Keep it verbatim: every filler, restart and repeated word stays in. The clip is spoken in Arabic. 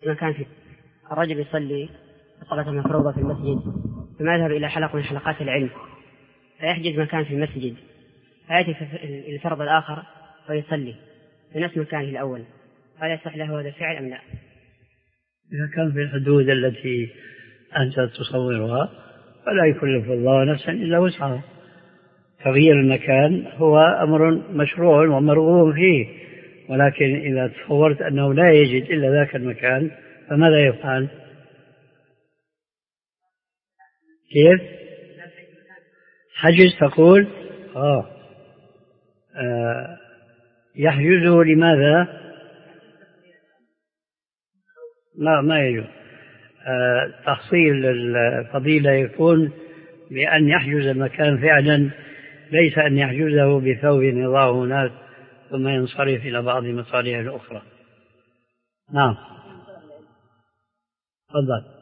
مكان في الرجل يصلي صلاة مفروضة في المسجد ثم يذهب إلى حلقة من حلقات العلم فيحجز مكان في المسجد فيأتي في الفرض الآخر ويصلي في نفس مكانه الأول، هل يصح له هذا الفعل أم لا؟ إذا كان في الحدود التي أنت تصورها فلا يكلف الله نفسا إلا وسعها. تغيير المكان هو أمر مشروع ومرغوب فيه، ولكن إذا تصورت أنه لا يجد إلا ذاك المكان فماذا يفعل؟ كيف؟ حجز تقول؟ آه. آه. يحجزه لماذا؟ لا ما يجوز. آه. تحصيل الفضيلة يكون بأن يحجز المكان فعلا، ليس أن يحجزه بثوب يضعه هناك ثم ينصرف إلى بعض مصالح الأخرى. نعم. تفضل.